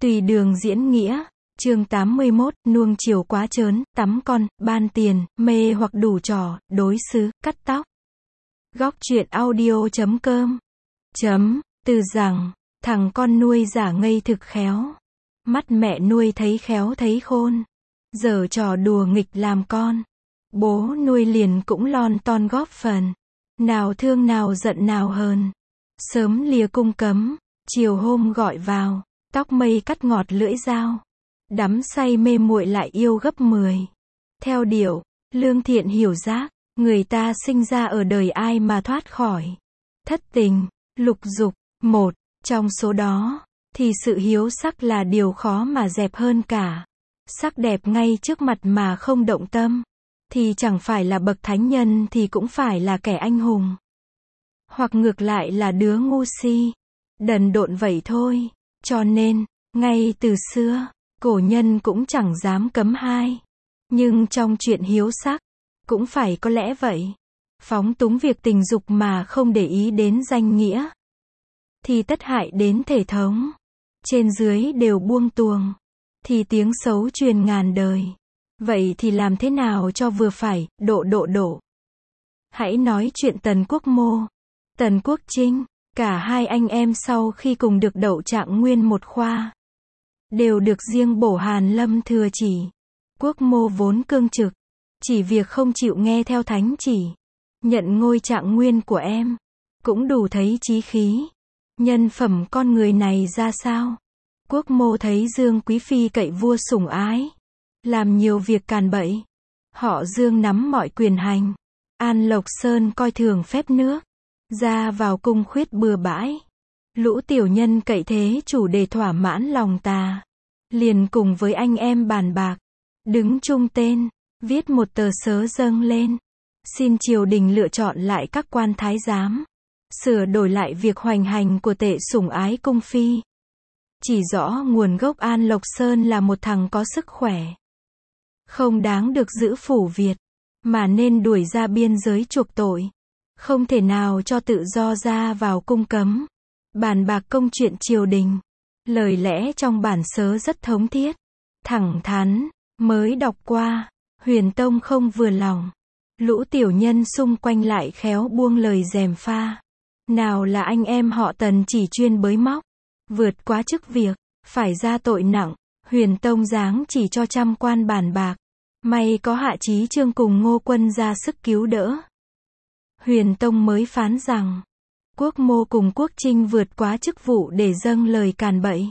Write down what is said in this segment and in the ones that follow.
Tùy đường diễn nghĩa, chương 81, nuông chiều quá trớn, tắm con, ban tiền, mê hoặc đủ trò, đối xứ, cắt tóc. Góc truyện audio.com Từ rằng, thằng con nuôi giả ngây thực khéo. Mắt mẹ nuôi thấy khéo thấy khôn. Giở trò đùa nghịch làm con. Bố nuôi liền cũng lon ton góp phần. Nào thương nào giận nào hờn. Sớm lìa cung cấm, chiều hôm gọi vào. Tóc mây cắt ngọt lưỡi dao. Đắm say mê muội lại yêu gấp 10. Theo điệu, lương thiện hiểu giác, người ta sinh ra ở đời ai mà thoát khỏi. Thất tình, lục dục, một, trong số đó, thì sự hiếu sắc là điều khó mà dẹp hơn cả. Sắc đẹp ngay trước mặt mà không động tâm, thì chẳng phải là bậc thánh nhân thì cũng phải là kẻ anh hùng. Hoặc ngược lại là đứa ngu si, đần độn vậy thôi. Cho nên, ngay từ xưa, cổ nhân cũng chẳng dám cấm hai. Nhưng trong chuyện hiếu sắc, cũng phải có lẽ vậy. Phóng túng việc tình dục mà không để ý đến danh nghĩa, thì tất hại đến thể thống. Trên dưới đều buông tuồng, thì tiếng xấu truyền ngàn đời. Vậy thì làm thế nào cho vừa phải, độ. Hãy nói chuyện Tần Quốc Mô, Tần Quốc Trinh. Cả hai anh em sau khi cùng được đậu trạng nguyên một khoa, đều được riêng bổ Hàn Lâm thừa chỉ. Quốc Mô vốn cương trực, chỉ việc không chịu nghe theo thánh chỉ, nhận ngôi trạng nguyên của em, cũng đủ thấy chí khí. Nhân phẩm con người này ra sao? Quốc Mô thấy Dương Quý Phi cậy vua sủng ái, làm nhiều việc càn bậy. Họ Dương nắm mọi quyền hành. An Lộc Sơn coi thường phép nước, ra vào cung khuyết bừa bãi. Lũ tiểu nhân cậy thế chủ để thỏa mãn lòng tà, liền cùng với anh em bàn bạc, đứng chung tên, viết một tờ sớ dâng lên, xin triều đình lựa chọn lại các quan thái giám, sửa đổi lại việc hoành hành của tệ sủng ái cung phi. Chỉ rõ nguồn gốc An Lộc Sơn là một thằng có sức khỏe, không đáng được giữ phủ Việt, mà nên đuổi ra biên giới chuộc tội. Không thể nào cho tự do ra vào cung cấm. Bàn bạc công chuyện triều đình. Lời lẽ trong bản sớ rất thống thiết, thẳng thắn. Mới đọc qua, Huyền Tông không vừa lòng. Lũ tiểu nhân xung quanh lại khéo buông lời gièm pha. Nào là anh em họ Tần chỉ chuyên bới móc, vượt quá chức việc, phải ra tội nặng. Huyền Tông giáng chỉ cho trăm quan bàn bạc. May có Hạ Chí Trương cùng Ngô Quân ra sức cứu đỡ. Huyền Tông mới phán rằng, Quốc Mô cùng Quốc Trinh vượt quá chức vụ để dâng lời càn bậy,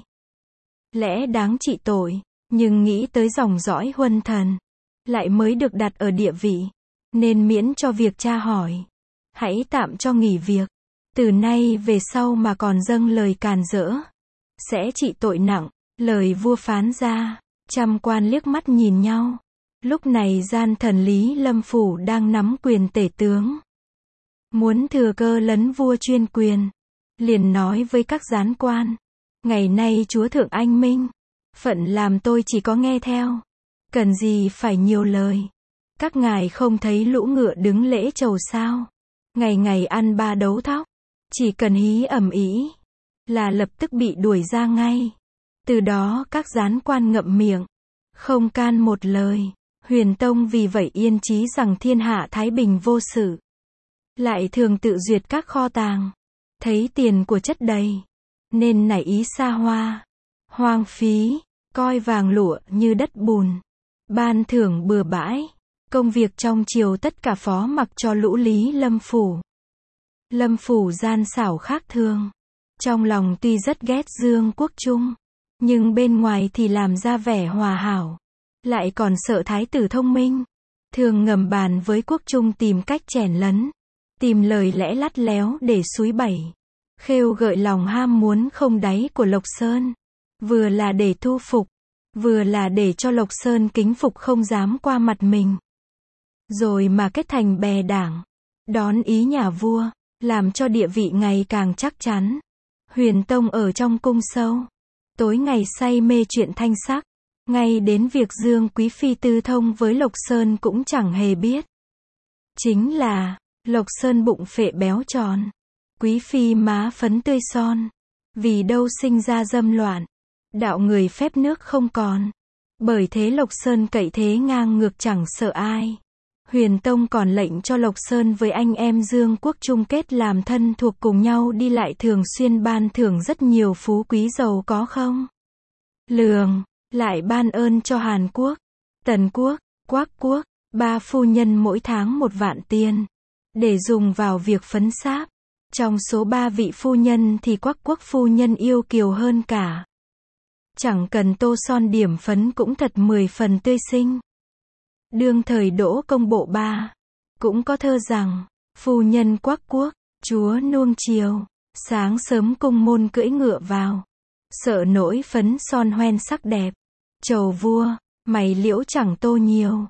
lẽ đáng trị tội, nhưng nghĩ tới dòng dõi huân thần, lại mới được đặt ở địa vị, nên miễn cho việc tra hỏi. Hãy tạm cho nghỉ việc, từ nay về sau mà còn dâng lời càn rỡ, sẽ trị tội nặng. Lời vua phán ra, trăm quan liếc mắt nhìn nhau. Lúc này gian thần Lý Lâm Phủ đang nắm quyền tể tướng, muốn thừa cơ lấn vua chuyên quyền, liền nói với các gián quan, ngày nay chúa thượng anh minh, phận làm tôi chỉ có nghe theo, cần gì phải nhiều lời. Các ngài không thấy lũ ngựa đứng lễ chầu sao, ngày ngày ăn ba đấu thóc, chỉ cần hí ầm ĩ là lập tức bị đuổi ra ngay. Từ đó các gián quan ngậm miệng, không can một lời. Huyền Tông vì vậy yên chí rằng thiên hạ thái bình vô sự. Lại thường tự duyệt các kho tàng, thấy tiền của chất đầy, nên nảy ý xa hoa, hoang phí, coi vàng lụa như đất bùn, ban thưởng bừa bãi. Công việc trong triều tất cả phó mặc cho lũ Lý Lâm Phủ. Lâm Phủ gian xảo khác thường, trong lòng tuy rất ghét Dương Quốc Trung, nhưng bên ngoài thì làm ra vẻ hòa hảo, lại còn sợ thái tử thông minh, thường ngầm bàn với Quốc Trung tìm cách chèn lấn, tìm lời lẽ lắt léo để xúi bẩy, khêu gợi lòng ham muốn không đáy của Lộc Sơn, vừa là để thu phục, vừa là để cho Lộc Sơn kính phục không dám qua mặt mình, rồi mà kết thành bè đảng, đón ý nhà vua, làm cho địa vị ngày càng chắc chắn. Huyền Tông ở trong cung sâu, tối ngày say mê chuyện thanh sắc, ngay đến việc Dương Quý Phi tư thông với Lộc Sơn cũng chẳng hề biết. Chính là, Lộc Sơn bụng phệ béo tròn, Quý Phi má phấn tươi son, vì đâu sinh ra dâm loạn, đạo người phép nước không còn. Bởi thế Lộc Sơn cậy thế ngang ngược chẳng sợ ai. Huyền Tông còn lệnh cho Lộc Sơn với anh em Dương Quốc chung kết làm thân thuộc cùng nhau đi lại, thường xuyên ban thưởng rất nhiều phú quý giàu có không lường, lại ban ơn cho Hàn Quốc, Tần Quốc, Quác Quốc, 3 phu nhân mỗi tháng 1 vạn tiền, để dùng vào việc phấn sáp. Trong số 3 vị phu nhân thì Quác Quốc phu nhân yêu kiều hơn cả. Chẳng cần tô son điểm phấn cũng thật 10 phần tươi xinh. Đương thời Đỗ Công Bộ Ba cũng có thơ rằng, phu nhân Quác Quốc, chúa nuông chiều, sáng sớm cung môn cưỡi ngựa vào, sợ nỗi phấn son hoen sắc đẹp, chầu vua, mày liễu chẳng tô nhiều.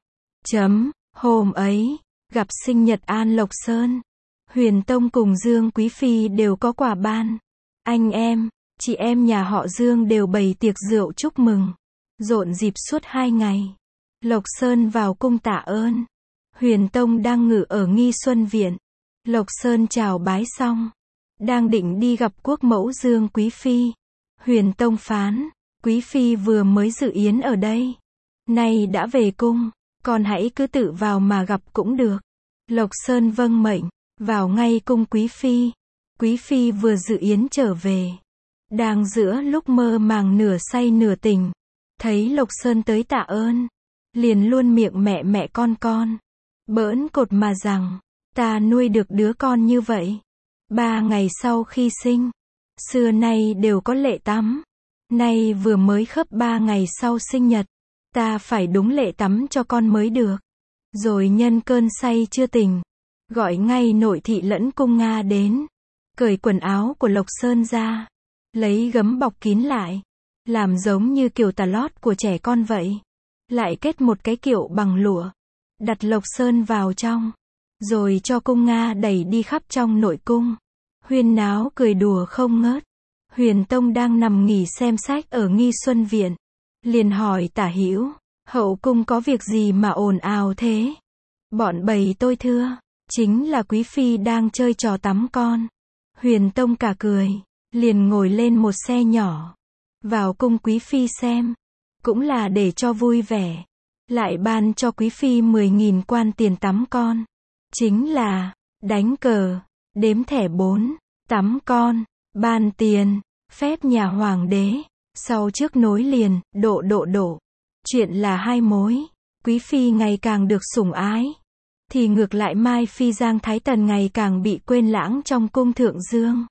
Hôm ấy, gặp sinh nhật An Lộc Sơn, Huyền Tông cùng Dương Quý Phi đều có quà ban. Anh em, chị em nhà họ Dương đều bày tiệc rượu chúc mừng, rộn dịp suốt 2 ngày. Lộc Sơn vào cung tạ ơn. Huyền Tông đang ngự ở Nghi Xuân Viện. Lộc Sơn chào bái xong, đang định đi gặp quốc mẫu Dương Quý Phi. Huyền Tông phán, Quý Phi vừa mới dự yến ở đây, nay đã về cung, con hãy cứ tự vào mà gặp cũng được. Lộc Sơn vâng mệnh, vào ngay cung Quý Phi. Quý Phi vừa dự yến trở về, đang giữa lúc mơ màng nửa say nửa tỉnh, thấy Lộc Sơn tới tạ ơn, liền luôn miệng mẹ mẹ con, bỡn cột mà rằng, ta nuôi được đứa con như vậy, 3 ngày sau khi sinh, xưa nay đều có lệ tắm, nay vừa mới khớp 3 ngày sau sinh nhật, ta phải đúng lệ tắm cho con mới được. Rồi nhân cơn say chưa tỉnh, gọi ngay nội thị lẫn cung Nga đến, cởi quần áo của Lộc Sơn ra, lấy gấm bọc kín lại, làm giống như kiểu tà lót của trẻ con vậy, lại kết một cái kiệu bằng lụa, đặt Lộc Sơn vào trong, rồi cho cung Nga đẩy đi khắp trong nội cung, huyên náo cười đùa không ngớt. Huyền Tông đang nằm nghỉ xem sách ở Nghi Xuân Viện, liền hỏi Tả Hữu, hậu cung có việc gì mà ồn ào thế? Bọn bầy tôi thưa, chính là Quý Phi đang chơi trò tắm con. Huyền Tông cả cười, liền ngồi lên một xe nhỏ, vào cung Quý Phi xem, cũng là để cho vui vẻ, lại ban cho Quý Phi 10.000 quan tiền tắm con, chính là đánh cờ, đếm thẻ 4, tắm con, ban tiền, phép nhà hoàng đế, sau trước nối liền, độ. Chuyện là hai mối, Quý Phi ngày càng được sủng ái, thì ngược lại Mai Phi Giang Thái Tần ngày càng bị quên lãng trong cung Thượng Dương.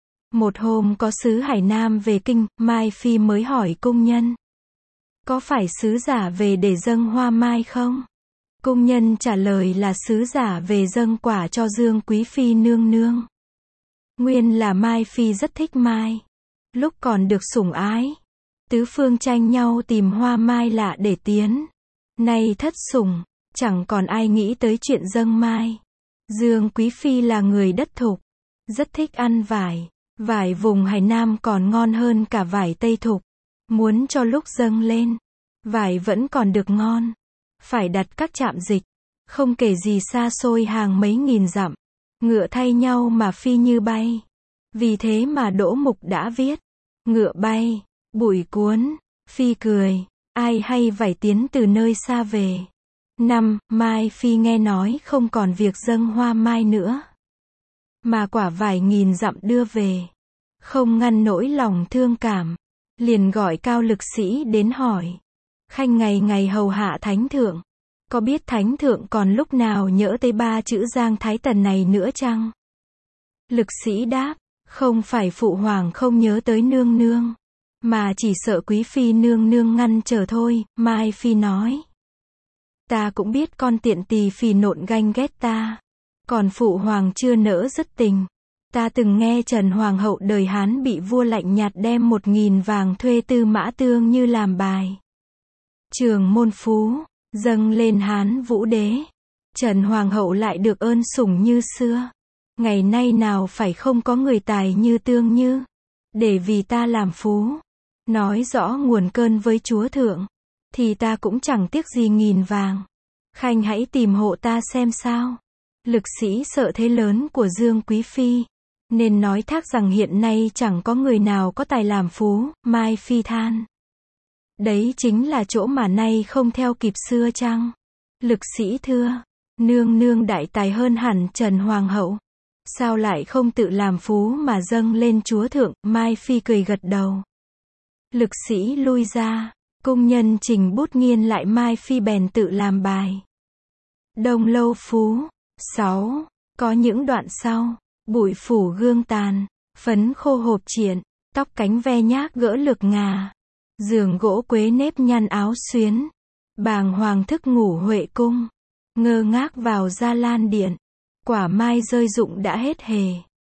Một hôm có sứ Hải Nam về kinh, Mai Phi mới hỏi cung nhân, có phải sứ giả về để dâng hoa mai không? Cung nhân trả lời là sứ giả về dâng quả cho Dương Quý Phi nương nương. Nguyên là Mai Phi rất thích mai, lúc còn được sủng ái, tứ phương tranh nhau tìm hoa mai lạ để tiến. Nay thất sủng, chẳng còn ai nghĩ tới chuyện dâng mai. Dương Quý Phi là người đất thục, rất thích ăn vải. Vải vùng Hải Nam còn ngon hơn cả vải Tây thục. Muốn cho lúc dâng lên, vải vẫn còn được ngon, phải đặt các trạm dịch, không kể gì xa xôi hàng mấy nghìn dặm, ngựa thay nhau mà phi như bay. Vì thế mà Đỗ Mục đã viết, ngựa bay, bụi cuốn, phi cười, ai hay vải tiến từ nơi xa về. Mai Phi nghe nói không còn việc dâng hoa mai nữa, mà quả vài nghìn dặm đưa về, không ngăn nỗi lòng thương cảm, liền gọi Cao Lực Sĩ đến hỏi, khanh ngày ngày hầu hạ thánh thượng, có biết thánh thượng còn lúc nào nhỡ tới 3 chữ Giang Thái Tần này nữa chăng? Lực Sĩ đáp, không phải phụ hoàng không nhớ tới nương nương, mà chỉ sợ Quý Phi nương nương ngăn trở thôi. Mai Phi nói, ta cũng biết con tiện tỳ phì nộn ganh ghét ta, còn phụ hoàng chưa nỡ dứt tình. Ta từng nghe Trần Hoàng hậu đời Hán bị vua lạnh nhạt đem 1.000 vàng thuê Tư Mã Tương như làm bài Trường Môn Phú, dâng lên Hán Vũ Đế. Trần Hoàng hậu lại được ơn sủng như xưa. Ngày nay nào phải không có người tài như Tương Như, để vì ta làm phú, nói rõ nguồn cơn với chúa thượng, thì ta cũng chẳng tiếc gì nghìn vàng. Khanh hãy tìm hộ ta xem sao. Lực Sĩ sợ thế lớn của Dương Quý Phi, nên nói thác rằng hiện nay chẳng có người nào có tài làm phú, Mai Phi than. Đấy chính là chỗ mà nay không theo kịp xưa chăng? Lực sĩ thưa, nương nương đại tài hơn hẳn Trần Hoàng hậu. Sao lại không tự làm phú mà dâng lên chúa thượng, Mai Phi cười gật đầu. Lực sĩ lui ra, cung nhân trình bút nghiên lại Mai Phi bèn tự làm bài. Đông Lâu Phú 6. Có những đoạn sau, bụi phủ gương tàn, phấn khô hộp triện, tóc cánh ve nhác gỡ lược ngà, giường gỗ quế nếp nhăn áo xuyến, bàng hoàng thức ngủ Huệ cung, ngơ ngác vào Gia Lan điện, quả mai rơi rụng đã hết hề.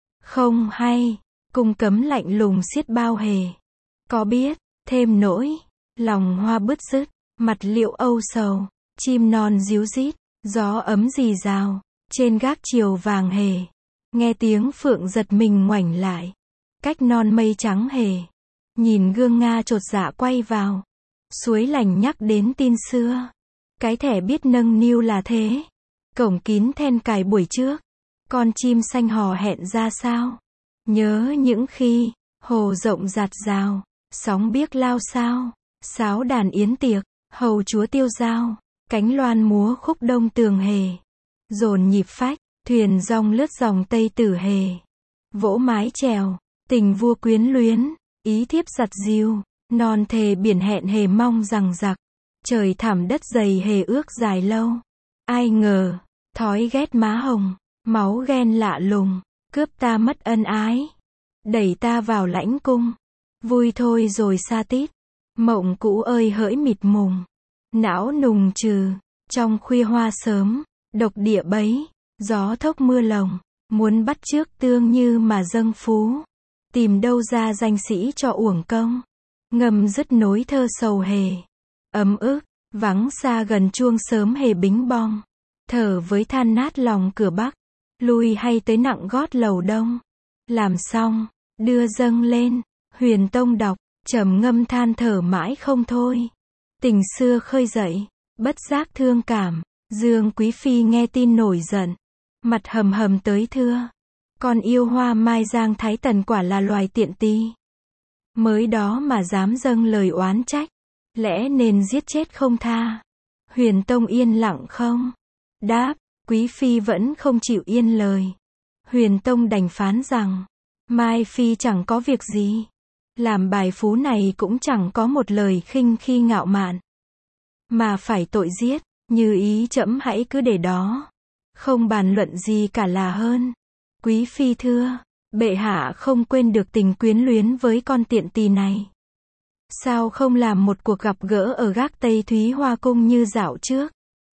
Không hay, cung cấm lạnh lùng xiết bao hề. Có biết, thêm nỗi, lòng hoa bứt rứt, mặt liệu âu sầu, chim non ríu rít, gió ấm rì rào, trên gác chiều vàng hề. Nghe tiếng phượng giật mình ngoảnh lại, cách non mây trắng hề. Nhìn gương Nga chột dạ quay vào, suối lành nhắc đến tin xưa. Cái thẻ biết nâng niu là thế, cổng kín then cài buổi trước, con chim xanh hò hẹn ra sao. Nhớ những khi, hồ rộng rạt rào, sóng biếc lao sao, sáo đàn yến tiệc, hầu chúa tiêu dao, cánh loan múa khúc đông tường hề. Dồn nhịp phách, thuyền rong lướt dòng tây tử hề. Vỗ mái chèo, tình vua quyến luyến, ý thiếp giặt dìu, non thề biển hẹn hề mong rằng giặc. Trời thẳm đất dày hề ước dài lâu. Ai ngờ, thói ghét má hồng, máu ghen lạ lùng, cướp ta mất ân ái, đẩy ta vào lãnh cung. Vui thôi rồi xa tít, mộng cũ ơi hỡi mịt mùng, não nùng trừ, trong khuya hoa sớm, độc địa bấy, gió thốc mưa lồng, muốn bắt chước tương như mà dâng phú, tìm đâu ra danh sĩ cho uổng công, ngâm dứt nối thơ sầu hề, ấm ức, vắng xa gần chuông sớm hề bính bong, thở với than nát lòng cửa Bắc, lui hay tới nặng gót lầu Đông, làm xong, đưa dâng lên, Huyền Tông đọc, trầm ngâm than thở mãi không thôi. Tình xưa khơi dậy, bất giác thương cảm, Dương Quý Phi nghe tin nổi giận, mặt hầm hầm tới thưa. Con yêu hoa mai Giang Thái Tần quả là loài tiện ti. Mới đó mà dám dâng lời oán trách, lẽ nên giết chết không tha. Huyền Tông yên lặng không đáp, Quý Phi vẫn không chịu yên lời. Huyền Tông đành phán rằng, Mai Phi chẳng có việc gì. Làm bài phú này cũng chẳng có một lời khinh khi ngạo mạn. Mà phải tội giết, như ý trẫm hãy cứ để đó. Không bàn luận gì cả là hơn. Quý Phi thưa, bệ hạ không quên được tình quyến luyến với con tiện tỳ này. Sao không làm một cuộc gặp gỡ ở gác Tây Thúy Hoa Cung như dạo trước?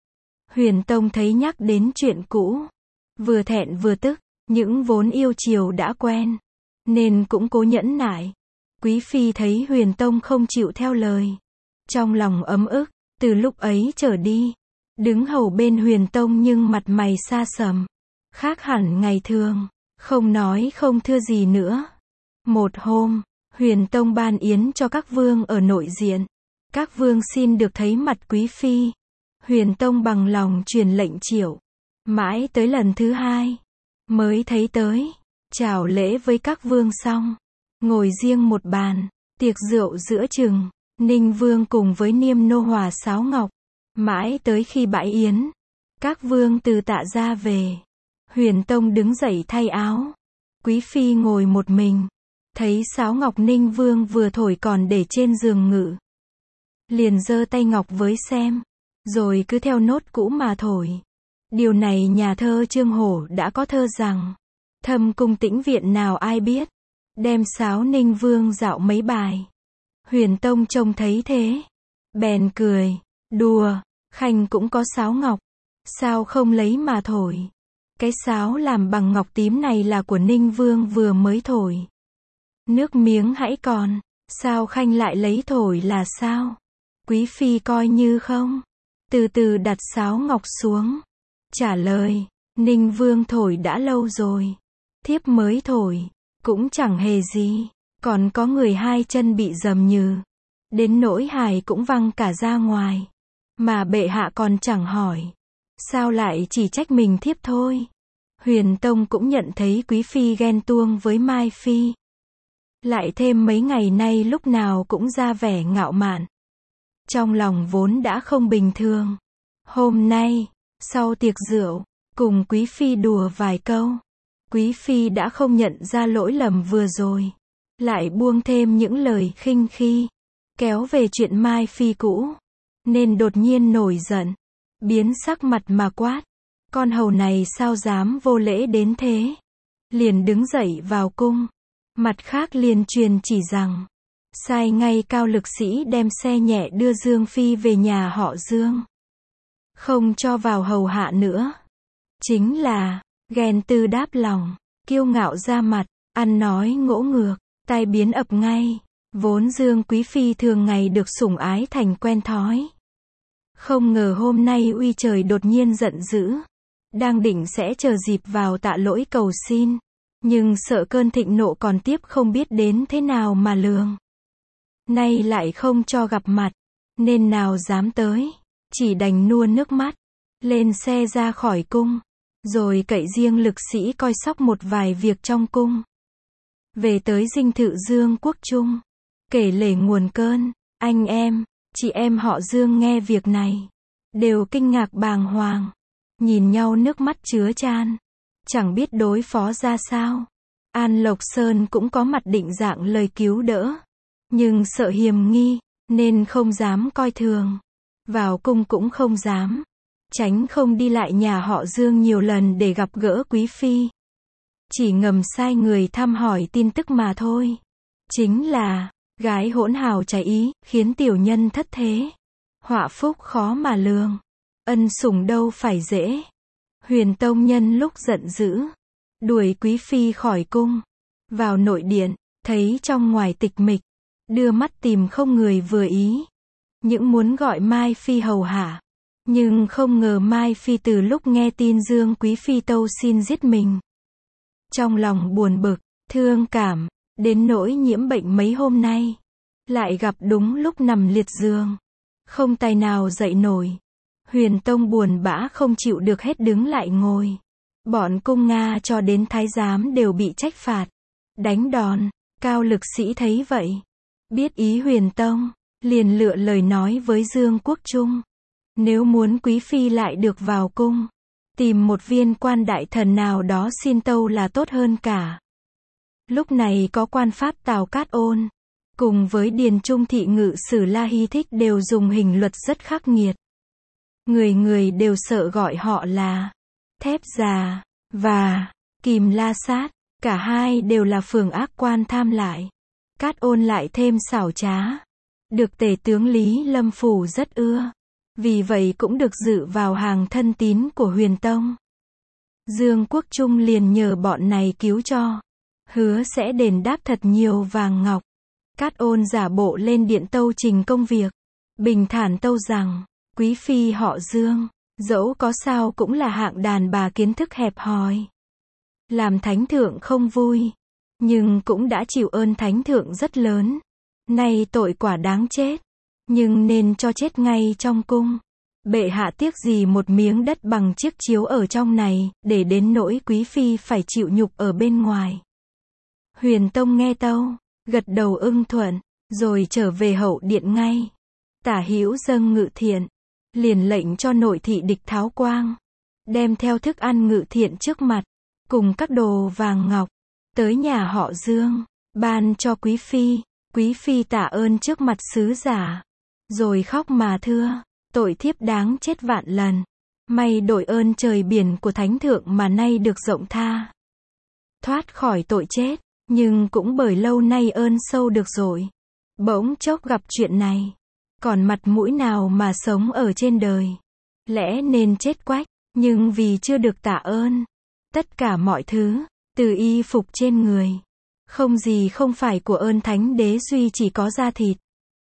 Huyền Tông thấy nhắc đến chuyện cũ, vừa thẹn vừa tức, những vốn yêu chiều đã quen, nên cũng cố nhẫn nại. Quý Phi thấy Huyền Tông không chịu theo lời, trong lòng ấm ức, từ lúc ấy trở đi, đứng hầu bên Huyền Tông nhưng mặt mày xa sầm, khác hẳn ngày thường, không nói không thưa gì nữa. Một hôm, Huyền Tông ban yến cho các vương ở nội diện, các vương xin được thấy mặt Quý Phi. Huyền Tông bằng lòng truyền lệnh triệu, mãi tới lần thứ hai, mới thấy tới, chào lễ với các vương xong, ngồi riêng một bàn, tiệc rượu giữa chừng, Ninh Vương cùng với Niêm Nô hòa sáo ngọc, mãi tới khi bãi yến, các vương từ tạ ra về, Huyền Tông đứng dậy thay áo, Quý Phi ngồi một mình, thấy sáo ngọc Ninh Vương vừa thổi còn để trên giường ngự, liền giơ tay ngọc với xem, rồi cứ theo nốt cũ mà thổi. Điều này nhà thơ Trương Hổ đã có thơ rằng, thâm cung tĩnh viện nào ai biết, đem sáo Ninh Vương dạo mấy bài. Huyền Tông trông thấy thế, bèn cười, đùa, khanh cũng có sáo ngọc, sao không lấy mà thổi. Cái sáo làm bằng ngọc tím này là của Ninh Vương vừa mới thổi. Nước miếng hãy còn, sao khanh lại lấy thổi là sao? Quý Phi coi như không, từ từ đặt sáo ngọc xuống, trả lời, Ninh Vương thổi đã lâu rồi, thiếp mới thổi, cũng chẳng hề gì, còn có người hai chân bị dầm nhừ, đến nỗi hài cũng văng cả ra ngoài, mà bệ hạ còn chẳng hỏi, sao lại chỉ trách mình thiếp thôi. Huyền Tông cũng nhận thấy Quý Phi ghen tuông với Mai Phi. Lại thêm mấy ngày nay lúc nào cũng ra vẻ ngạo mạn. Trong lòng vốn đã không bình thường. Hôm nay, sau tiệc rượu, cùng Quý Phi đùa vài câu. Quý Phi đã không nhận ra lỗi lầm vừa rồi. Lại buông thêm những lời khinh khi. Kéo về chuyện Mai Phi cũ. Nên đột nhiên nổi giận. Biến sắc mặt mà quát. Con hầu này sao dám vô lễ đến thế? Liền đứng dậy vào cung. Mặt khác liền truyền chỉ rằng. Sai ngay Cao Lực Sĩ đem xe nhẹ đưa Dương Phi về nhà họ Dương. Không cho vào hầu hạ nữa. Chính là, ghen tư đáp lòng, kiêu ngạo ra mặt, ăn nói ngỗ ngược, tai biến ập ngay. Vốn Dương Quý Phi thường ngày được sủng ái thành quen thói. Không ngờ hôm nay uy trời đột nhiên giận dữ. Đang định sẽ chờ dịp vào tạ lỗi cầu xin. Nhưng sợ cơn thịnh nộ còn tiếp không biết đến thế nào mà lường. Nay lại không cho gặp mặt. Nên nào dám tới. Chỉ đành nua nước mắt. Lên xe ra khỏi cung. Rồi cậy riêng Lực Sĩ coi sóc một vài việc trong cung. Về tới dinh thự Dương Quốc Trung. Kể lể nguồn cơn. Anh em, chị em họ Dương nghe việc này. Đều kinh ngạc bàng hoàng. Nhìn nhau nước mắt chứa chan. Chẳng biết đối phó ra sao. An Lộc Sơn cũng có mặt định dạng lời cứu đỡ. Nhưng sợ hiềm nghi, nên không dám coi thường. Vào cung cũng không dám. Tránh không đi lại nhà họ Dương nhiều lần để gặp gỡ Quý Phi. Chỉ ngầm sai người thăm hỏi tin tức mà thôi. Chính là, gái hỗn hào trái ý, khiến tiểu nhân thất thế. Họa phúc khó mà lường. Ân sủng đâu phải dễ. Huyền Tông nhân lúc giận dữ. Đuổi Quý Phi khỏi cung. Vào nội điện, thấy trong ngoài tịch mịch. Đưa mắt tìm không người vừa ý. Những muốn gọi Mai Phi hầu hạ. Nhưng không ngờ Mai Phi từ lúc nghe tin Dương Quý Phi tâu xin giết mình. Trong lòng buồn bực, thương cảm, đến nỗi nhiễm bệnh mấy hôm nay. Lại gặp đúng lúc nằm liệt giường. Không tài nào dậy nổi. Huyền Tông buồn bã không chịu được hết đứng lại ngồi. Bọn cung Nga cho đến thái giám đều bị trách phạt. Đánh đòn, Cao Lực Sĩ thấy vậy. Biết ý Huyền Tông, liền lựa lời nói với Dương Quốc Trung. Nếu muốn Quý Phi lại được vào cung, tìm một viên quan đại thần nào đó xin tâu là tốt hơn cả. Lúc này có quan pháp Tào Cát Ôn, cùng với Điền Trung thị ngự sử La Hy Thích đều dùng hình luật rất khắc nghiệt. Người người đều sợ gọi họ là Thép Già và Kìm La Sát, cả hai đều là phường ác quan tham lại. Cát Ôn lại thêm xảo trá, được tể tướng Lý Lâm Phủ rất ưa. Vì vậy cũng được dự vào hàng thân tín của Huyền Tông. Dương Quốc Trung liền nhờ bọn này cứu cho. Hứa sẽ đền đáp thật nhiều vàng ngọc. Cát Ôn giả bộ lên điện tâu trình công việc. Bình thản tâu rằng, Quý Phi họ Dương, dẫu có sao cũng là hạng đàn bà kiến thức hẹp hòi. Làm thánh thượng không vui. Nhưng cũng đã chịu ơn thánh thượng rất lớn. Nay tội quả đáng chết. Nhưng nên cho chết ngay trong cung. Bệ hạ tiếc gì một miếng đất bằng chiếc chiếu ở trong này, để đến nỗi Quý Phi phải chịu nhục ở bên ngoài. Huyền Tông nghe tâu, gật đầu ưng thuận, rồi trở về hậu điện ngay. Tả Hữu dâng Ngự Thiện, liền lệnh cho nội thị Địch Tháo Quang, đem theo thức ăn Ngự Thiện trước mặt, cùng các đồ vàng ngọc, tới nhà họ Dương, ban cho Quý Phi. Quý Phi tạ ơn trước mặt sứ giả, rồi khóc mà thưa, tội thiếp đáng chết vạn lần. May đổi ơn trời biển của thánh thượng mà nay được rộng tha. Thoát khỏi tội chết, nhưng cũng bởi lâu nay ơn sâu được rồi. Bỗng chốc gặp chuyện này, còn mặt mũi nào mà sống ở trên đời. Lẽ nên chết quách, nhưng vì chưa được tạ ơn. Tất cả mọi thứ, từ y phục trên người, không gì không phải của ơn thánh đế, duy chỉ có da thịt.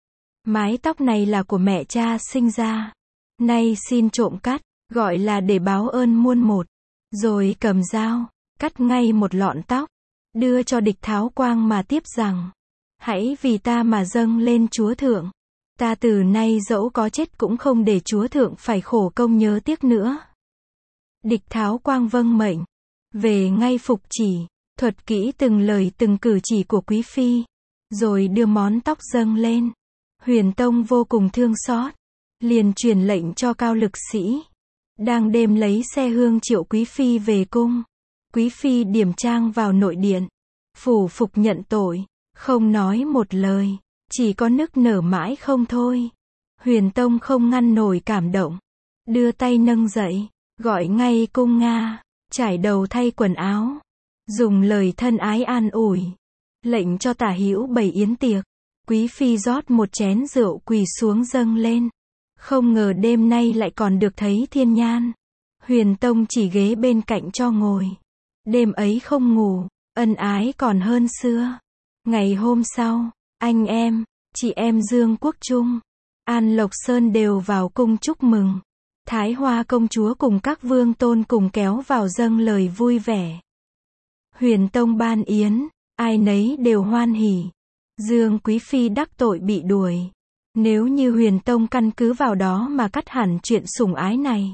Mái tóc này là của mẹ cha sinh ra. Nay xin trộm cắt, gọi là để báo ơn muôn một. Rồi cầm dao, cắt ngay một lọn tóc, đưa cho Địch Tháo Quang mà tiếp rằng, hãy vì ta mà dâng lên Chúa Thượng. Ta từ nay dẫu có chết cũng không để Chúa Thượng phải khổ công nhớ tiếc nữa. Địch Tháo Quang vâng mệnh, về ngay phục chỉ, thuật kỹ từng lời từng cử chỉ của quý phi, rồi đưa món tóc dâng lên. Huyền Tông vô cùng thương xót, liền truyền lệnh cho Cao Lực Sĩ, đang đêm lấy xe hương triệu quý phi về cung. Quý phi điểm trang vào nội điện, phủ phục nhận tội, không nói một lời, chỉ có nức nở mãi không thôi. Huyền Tông không ngăn nổi cảm động, đưa tay nâng dậy, gọi ngay cung Nga, trải đầu thay quần áo, dùng lời thân ái an ủi, lệnh cho tả hữu bày yến tiệc. Quý phi rót một chén rượu quỳ xuống dâng lên, không ngờ đêm nay lại còn được thấy thiên nhan. Huyền Tông chỉ ghế bên cạnh cho ngồi, đêm ấy không ngủ, ân ái còn hơn xưa. Ngày hôm sau, anh em, chị em Dương Quốc Trung, An Lộc Sơn đều vào cung chúc mừng. Thái Hoa công chúa cùng các vương tôn cùng kéo vào dâng lời vui vẻ. Huyền Tông ban yến, ai nấy đều hoan hỉ. Dương Quý Phi đắc tội bị đuổi. Nếu như Huyền Tông căn cứ vào đó mà cắt hẳn chuyện sủng ái này,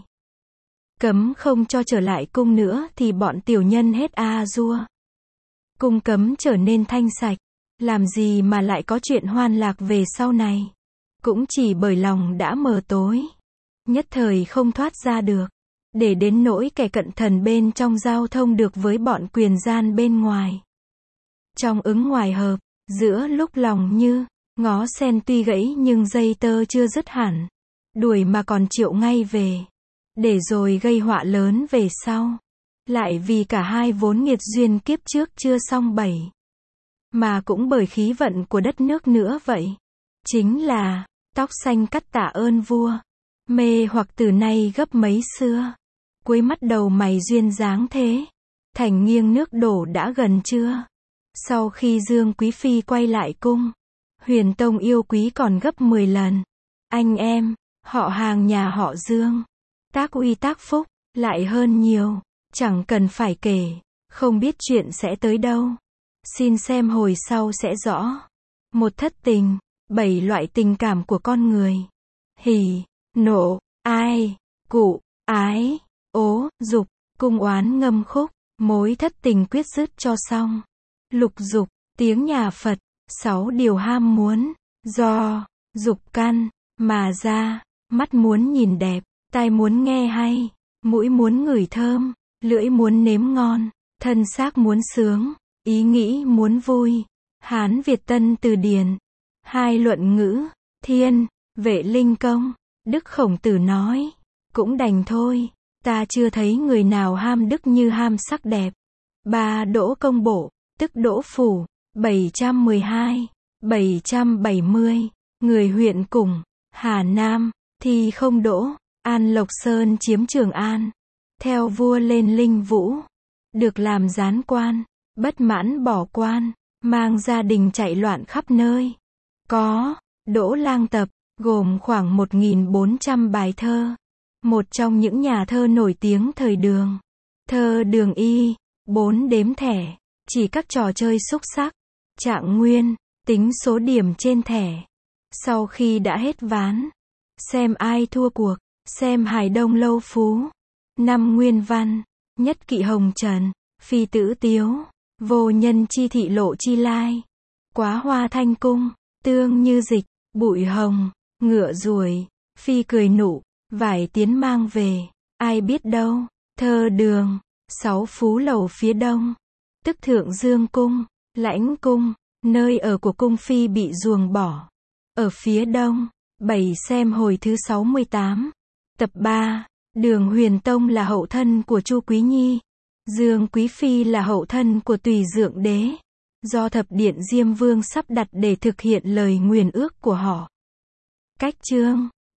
cấm không cho trở lại cung nữa thì bọn tiểu nhân hết a dua. Cung cấm trở nên thanh sạch, làm gì mà lại có chuyện hoan lạc về sau này. Cũng chỉ bởi lòng đã mờ tối, nhất thời không thoát ra được, để đến nỗi kẻ cận thần bên trong giao thông được với bọn quyền gian bên ngoài. Trong ứng ngoài hợp, giữa lúc lòng như ngó sen tuy gãy nhưng dây tơ chưa dứt hẳn, đuổi mà còn triệu ngay về, để rồi gây họa lớn về sau. Lại vì cả hai vốn nghiệt duyên kiếp trước chưa xong bảy, mà cũng bởi khí vận của đất nước nữa vậy. Chính là tóc xanh cắt tạ ơn vua, mê hoặc từ nay gấp mấy xưa. Cuối mắt đầu mày duyên dáng thế, thành nghiêng nước đổ đã gần chưa. Sau khi Dương Quý Phi quay lại cung, Huyền Tông yêu quý còn gấp 10 lần. Anh em, họ hàng nhà họ Dương, tác uy tác phúc, lại hơn nhiều, chẳng cần phải kể, không biết chuyện sẽ tới đâu. Xin xem hồi sau sẽ rõ. Một thất tình, 7 loại tình cảm của con người. Hỉ, nộ, ai, cụ, ái, ố, dục, cung oán ngâm khúc, mối thất tình quyết dứt cho xong. Lục dục, tiếng nhà Phật, 6 điều ham muốn, do dục căn mà ra. Mắt muốn nhìn đẹp, tai muốn nghe hay, mũi muốn ngửi thơm, lưỡi muốn nếm ngon, thân xác muốn sướng, ý nghĩ muốn vui. Hán Việt Tân Từ Điển. Hai luận ngữ, Thiên, Vệ Linh Công, Đức Khổng Tử nói, cũng đành thôi, ta chưa thấy người nào ham đức như ham sắc đẹp. 3 Đỗ Công Bộ, tức Đỗ Phủ, 712, 770, người huyện Củng, Hà Nam, thi không đỗ. An Lộc Sơn chiếm Trường An, theo vua lên Linh Vũ, được làm gián quan, bất mãn bỏ quan, mang gia đình chạy loạn khắp nơi. Có Đỗ Lang Tập, gồm khoảng 1400 bài thơ, một trong những nhà thơ nổi tiếng thời Đường. Thơ Đường Y, 4 đếm thẻ, chỉ các trò chơi xúc sắc, Trạng Nguyên, tính số điểm trên thẻ. Sau khi đã hết ván, xem ai thua cuộc, xem Hải Đông Lâu Phú. 5 Nguyên văn, Nhất Kỵ Hồng Trần, Phi Tử Tiếu, Vô Nhân Chi Thị Lộ Chi Lai, Quá Hoa Thanh Cung, Tương Như Dịch, Bụi Hồng, Ngựa Ruồi, Phi Cười Nụ, Vải Tiến mang về, ai biết đâu. Thơ Đường, 6 Phú Lầu phía đông, tức Thượng Dương Cung, Lãnh Cung, nơi ở của cung phi bị ruồng bỏ. Ở phía đông, 7 xem hồi thứ 68. Tập 3, Đường Huyền Tông là hậu thân của Chu Quý Nhi, Dương Quý Phi là hậu thân của Tùy Dượng Đế, do Thập Điện Diêm Vương sắp đặt để thực hiện lời nguyền ước của họ. Cách chương